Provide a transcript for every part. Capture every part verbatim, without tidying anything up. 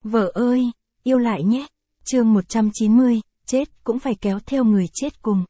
Vợ ơi, yêu lại nhé. Chương một trăm chín mươi, chết cũng phải kéo theo người chết cùng.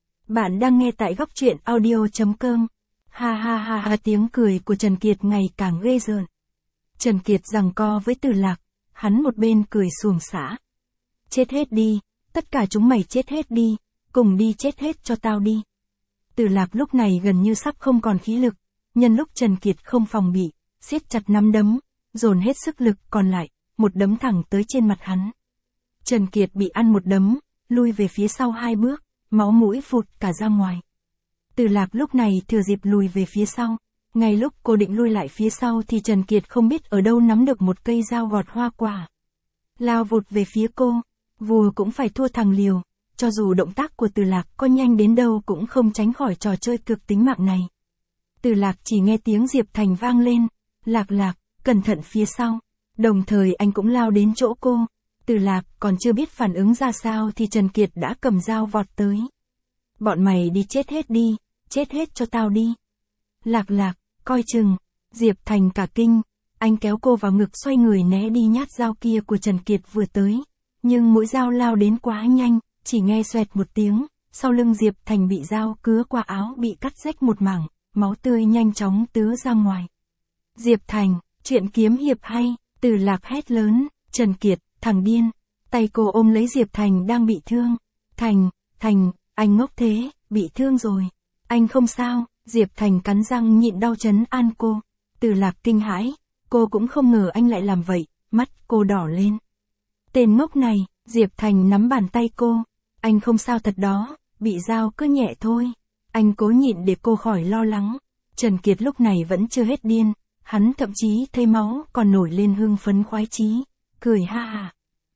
Bạn đang nghe tại góc truyện audio chấm com. Ha ha ha ha, tiếng cười của Trần Kiệt ngày càng ghê rợn. Trần Kiệt giằng co với Từ Lạc, hắn một bên cười xuồng xả. Chết hết đi, tất cả chúng mày chết hết đi, cùng đi chết hết cho tao đi. Từ Lạc lúc này gần như sắp không còn khí lực, nhân lúc Trần Kiệt không phòng bị, siết chặt nắm đấm, dồn hết sức lực còn lại, một đấm thẳng tới trên mặt hắn. Trần Kiệt bị ăn một đấm, lui về phía sau hai bước, máu mũi phụt cả ra ngoài. Từ Lạc lúc này thừa dịp lùi về phía sau, ngay lúc cô định lui lại phía sau thì Trần Kiệt không biết ở đâu nắm được một cây dao gọt hoa quả. Lao vụt về phía cô, vù cũng phải thua thằng liều, cho dù động tác của Từ Lạc có nhanh đến đâu cũng không tránh khỏi trò chơi cực tính mạng này. Từ Lạc chỉ nghe tiếng Diệp Thành vang lên, Lạc Lạc, cẩn thận phía sau, đồng thời anh cũng lao đến chỗ cô. Từ Lạc còn chưa biết phản ứng ra sao thì Trần Kiệt đã cầm dao vọt tới. Bọn mày đi chết hết đi, chết hết cho tao đi. Lạc Lạc, coi chừng. Diệp Thành cả kinh, anh kéo cô vào ngực xoay người né đi nhát dao kia của Trần Kiệt vừa tới. Nhưng mũi dao lao đến quá nhanh, chỉ nghe xoẹt một tiếng, sau lưng Diệp Thành bị dao cứa qua áo bị cắt rách một mảng, máu tươi nhanh chóng tứa ra ngoài. Diệp Thành, chuyện kiếm hiệp hay, Từ Lạc hét lớn, Trần Kiệt, thằng điên. Tay cô ôm lấy Diệp Thành đang bị thương. Thành, Thành, anh ngốc thế, bị thương rồi. Anh không sao, Diệp Thành cắn răng nhịn đau trấn an cô. Từ Lạc kinh hãi, cô cũng không ngờ anh lại làm vậy, mắt cô đỏ lên. Tên ngốc này, Diệp Thành nắm bàn tay cô. Anh không sao thật đó, bị dao cứ nhẹ thôi. Anh cố nhịn để cô khỏi lo lắng. Trần Kiệt lúc này vẫn chưa hết điên, hắn thậm chí thấy máu còn nổi lên hưng phấn khoái chí, cười ha ha.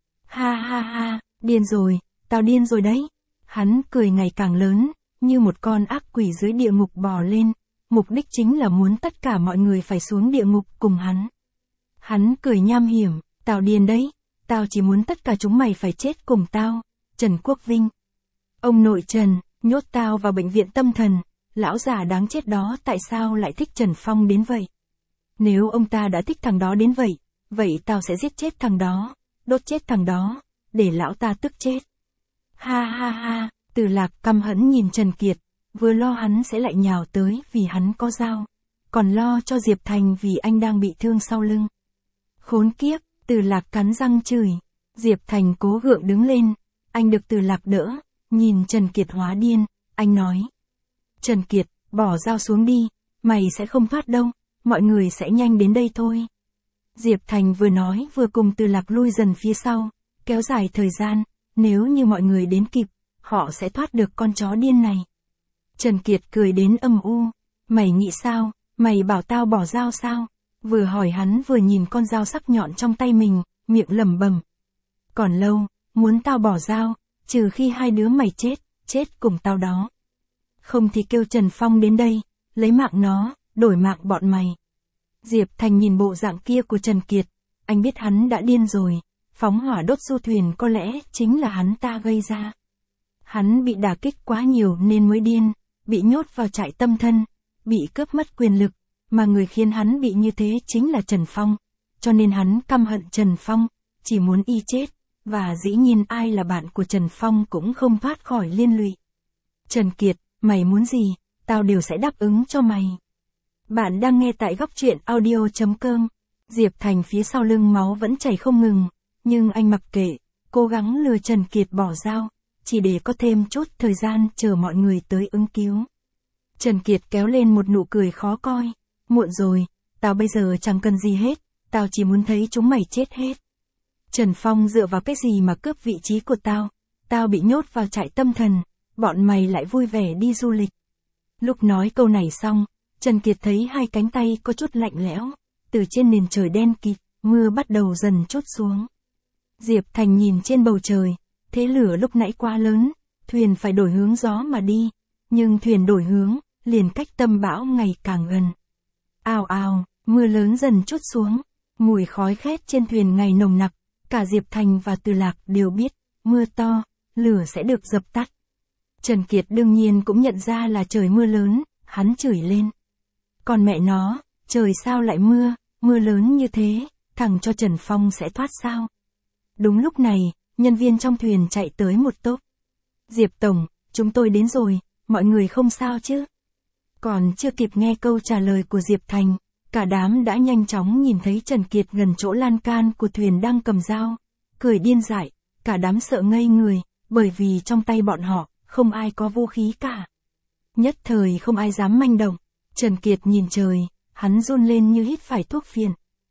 Ha ha ha, điên rồi, tao điên rồi đấy. Hắn cười ngày càng lớn, như một con ác quỷ dưới địa ngục bò lên, mục đích chính là muốn tất cả mọi người phải xuống địa ngục cùng hắn. Hắn cười nham hiểm, tao điên đấy, tao chỉ muốn tất cả chúng mày phải chết cùng tao. Trần Quốc Vinh, ông nội Trần, nhốt tao vào bệnh viện tâm thần, lão già đáng chết đó tại sao lại thích Trần Phong đến vậy? Nếu ông ta đã thích thằng đó đến vậy, vậy tao sẽ giết chết thằng đó, đốt chết thằng đó, để lão ta tức chết. Ha ha ha, Từ Lạc căm hẫn nhìn Trần Kiệt, vừa lo hắn sẽ lại nhào tới vì hắn có dao, còn lo cho Diệp Thành vì anh đang bị thương sau lưng. Khốn kiếp, Từ Lạc cắn răng chửi. Diệp Thành cố gượng đứng lên, anh được Từ Lạc đỡ, nhìn Trần Kiệt hóa điên, anh nói. Trần Kiệt, bỏ dao xuống đi, mày sẽ không thoát đâu, mọi người sẽ nhanh đến đây thôi. Diệp Thành vừa nói vừa cùng Từ Lạc lui dần phía sau, kéo dài thời gian, nếu như mọi người đến kịp, họ sẽ thoát được con chó điên này. Trần Kiệt cười đến âm u, mày nghĩ sao, mày bảo tao bỏ dao sao? Vừa hỏi hắn vừa nhìn con dao sắc nhọn trong tay mình, miệng lẩm bẩm. Còn lâu, muốn tao bỏ dao, trừ khi hai đứa mày chết, chết cùng tao đó. Không thì kêu Trần Phong đến đây, lấy mạng nó, đổi mạng bọn mày. Diệp Thành nhìn bộ dạng kia của Trần Kiệt, anh biết hắn đã điên rồi, phóng hỏa đốt du thuyền có lẽ chính là hắn ta gây ra. Hắn bị đả kích quá nhiều nên mới điên, bị nhốt vào trại tâm thân, bị cướp mất quyền lực, mà người khiến hắn bị như thế chính là Trần Phong, cho nên hắn căm hận Trần Phong, chỉ muốn y chết, và dĩ nhiên ai là bạn của Trần Phong cũng không thoát khỏi liên lụy. Trần Kiệt, mày muốn gì, tao đều sẽ đáp ứng cho mày. Bạn đang nghe tại góc truyện audio chấm com. Diệp Thành phía sau lưng máu vẫn chảy không ngừng, nhưng anh mặc kệ, cố gắng lừa Trần Kiệt bỏ dao, chỉ để có thêm chút thời gian chờ mọi người tới ứng cứu. Trần Kiệt kéo lên một nụ cười khó coi, muộn rồi, tao bây giờ chẳng cần gì hết, tao chỉ muốn thấy chúng mày chết hết. Trần Phong dựa vào cái gì mà cướp vị trí của tao, tao bị nhốt vào trại tâm thần, bọn mày lại vui vẻ đi du lịch. Lúc nói câu này xong, Trần Kiệt thấy hai cánh tay có chút lạnh lẽo, từ trên nền trời đen kịt, mưa bắt đầu dần trút xuống. Diệp Thành nhìn trên bầu trời, thế lửa lúc nãy quá lớn, thuyền phải đổi hướng gió mà đi, nhưng thuyền đổi hướng, liền cách tâm bão ngày càng gần. Ào ào, mưa lớn dần trút xuống, mùi khói khét trên thuyền ngày nồng nặc, cả Diệp Thành và Từ Lạc đều biết, mưa to, lửa sẽ được dập tắt. Trần Kiệt đương nhiên cũng nhận ra là trời mưa lớn, hắn chửi lên. Còn mẹ nó, trời sao lại mưa, mưa lớn như thế, thằng cho Trần Phong sẽ thoát sao? Đúng lúc này, nhân viên trong thuyền chạy tới một tốp. Diệp Tổng, chúng tôi đến rồi, mọi người không sao chứ? Còn chưa kịp nghe câu trả lời của Diệp Thành, cả đám đã nhanh chóng nhìn thấy Trần Kiệt gần chỗ lan can của thuyền đang cầm dao, cười điên dại, cả đám sợ ngây người, bởi vì trong tay bọn họ, không ai có vũ khí cả. Nhất thời không ai dám manh động, Trần Kiệt nhìn trời, hắn run lên như hít phải thuốc phiện.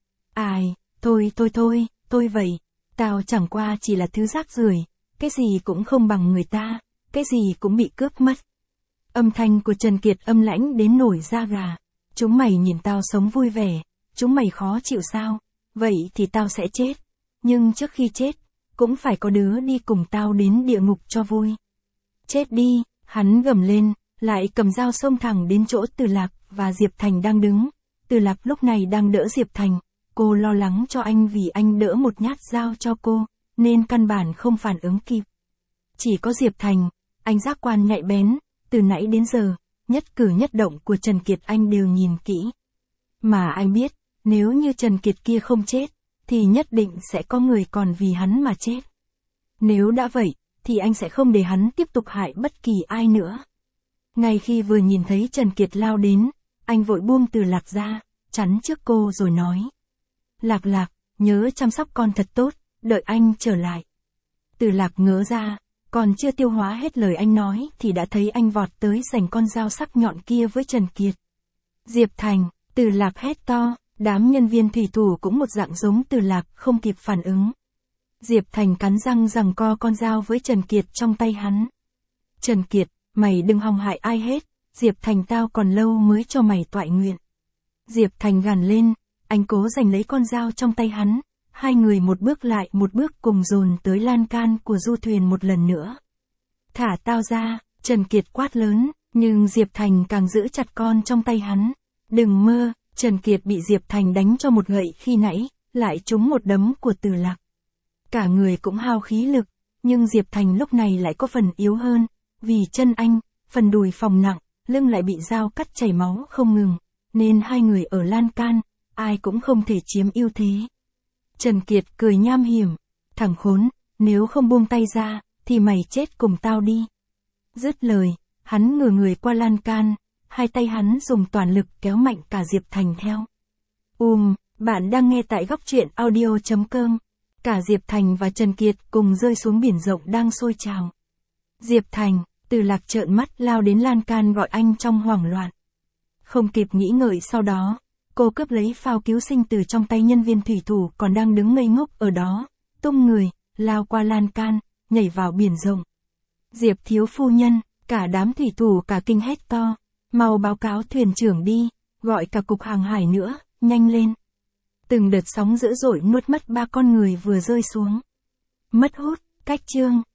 Ai, thôi thôi thôi, thôi vậy, tao chẳng qua chỉ là thứ rác rưởi, cái gì cũng không bằng người ta, cái gì cũng bị cướp mất. Âm thanh của Trần Kiệt âm lãnh đến nổi da gà. Chúng mày nhìn tao sống vui vẻ, chúng mày khó chịu sao? Vậy thì tao sẽ chết. Nhưng trước khi chết, cũng phải có đứa đi cùng tao đến địa ngục cho vui. Chết đi, hắn gầm lên, lại cầm dao xông thẳng đến chỗ Từ Lạc và Diệp Thành đang đứng. Từ Lạc lúc này đang đỡ Diệp Thành, cô lo lắng cho anh vì anh đỡ một nhát dao cho cô, nên căn bản không phản ứng kịp. Chỉ có Diệp Thành, anh giác quan nhạy bén, từ nãy đến giờ, nhất cử nhất động của Trần Kiệt anh đều nhìn kỹ. Mà anh biết, nếu như Trần Kiệt kia không chết, thì nhất định sẽ có người còn vì hắn mà chết. Nếu đã vậy, thì anh sẽ không để hắn tiếp tục hại bất kỳ ai nữa. Ngay khi vừa nhìn thấy Trần Kiệt lao đến, anh vội buông Từ Lạc ra, chắn trước cô rồi nói. Lạc Lạc, nhớ chăm sóc con thật tốt, đợi anh trở lại. Từ Lạc ngớ ra, còn chưa tiêu hóa hết lời anh nói thì đã thấy anh vọt tới giành con dao sắc nhọn kia với Trần Kiệt. Diệp Thành, Từ Lạc hét to, đám nhân viên thủy thủ cũng một dạng giống Từ Lạc không kịp phản ứng. Diệp Thành cắn răng giằng co con dao với Trần Kiệt trong tay hắn. Trần Kiệt, mày đừng hòng hại ai hết, Diệp Thành tao còn lâu mới cho mày toại nguyện. Diệp Thành gằn lên, anh cố giành lấy con dao trong tay hắn. Hai người một bước lại một bước cùng dồn tới lan can của du thuyền một lần nữa. Thả tao ra, Trần Kiệt quát lớn, nhưng Diệp Thành càng giữ chặt con trong tay hắn. Đừng mơ, Trần Kiệt bị Diệp Thành đánh cho một gậy khi nãy, lại trúng một đấm của Từ Lạc. Cả người cũng hao khí lực, nhưng Diệp Thành lúc này lại có phần yếu hơn, vì chân anh, phần đùi phòng nặng, lưng lại bị dao cắt chảy máu không ngừng, nên hai người ở lan can, ai cũng không thể chiếm ưu thế. Trần Kiệt cười nham hiểm, thằng khốn, nếu không buông tay ra, thì mày chết cùng tao đi. Dứt lời, hắn ngửa người qua lan can, hai tay hắn dùng toàn lực kéo mạnh cả Diệp Thành theo. Um, bạn đang nghe tại góc truyện audio chấm com. Cả Diệp Thành và Trần Kiệt cùng rơi xuống biển rộng đang sôi trào. Diệp Thành, Từ Lạc trợn mắt lao đến lan can gọi anh trong hoảng loạn. Không kịp nghĩ ngợi sau đó, cô cướp lấy phao cứu sinh từ trong tay nhân viên thủy thủ còn đang đứng ngây ngốc ở đó, tung người, lao qua lan can, nhảy vào biển rộng. Diệp thiếu phu nhân, cả đám thủy thủ cả kinh hét to, mau báo cáo thuyền trưởng đi, gọi cả cục hàng hải nữa, nhanh lên. Từng đợt sóng dữ dội nuốt mất ba con người vừa rơi xuống. Mất hút, cách chương.